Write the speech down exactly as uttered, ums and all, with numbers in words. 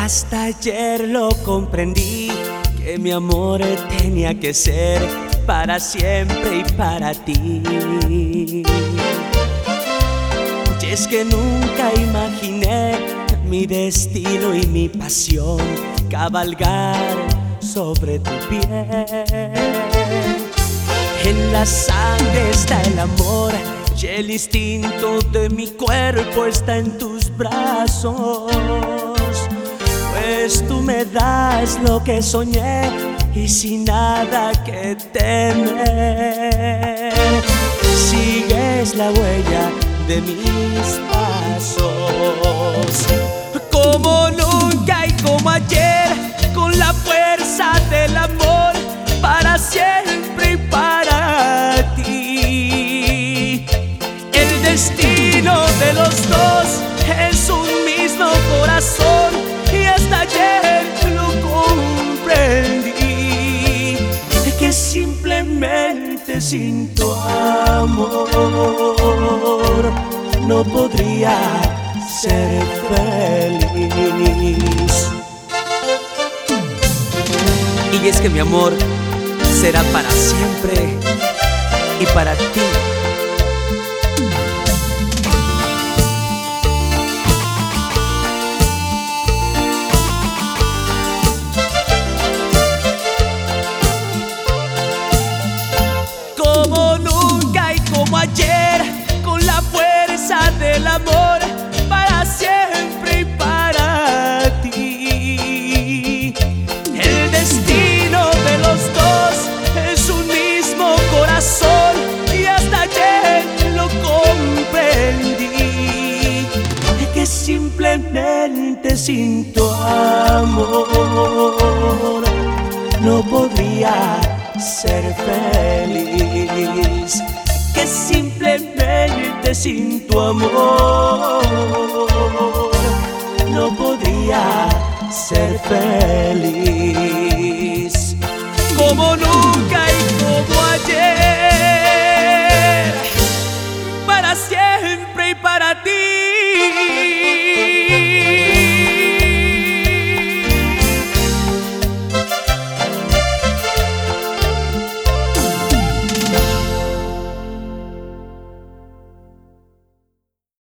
Hasta ayer lo comprendí, que mi amor tenía que ser para siempre y para ti. Y es que nunca imaginé mi destino y mi pasión cabalgar sobre tu piel. En la sangre está el amor y el instinto de mi cuerpo está en tus brazos. Pues tú me das lo que soñé y sin nada que temer sigues la huella de mis pasos. Como nunca y como ayer, con la fuerza del amor, para siempre y para ti. El destino de los dos es un mismo corazón y hasta ayer lo comprendí, que simplemente sin tu amor no podría ser feliz. Y es que mi amor será para siempre y para ti. Como nunca y como ayer, con la fuerza del amor, para siempre y para ti. El destino de los dos es un mismo corazón y hasta ayer lo comprendí, que simplemente sin tu amor no podría ser feliz, que simplemente sin tu amor no podría ser feliz. Como no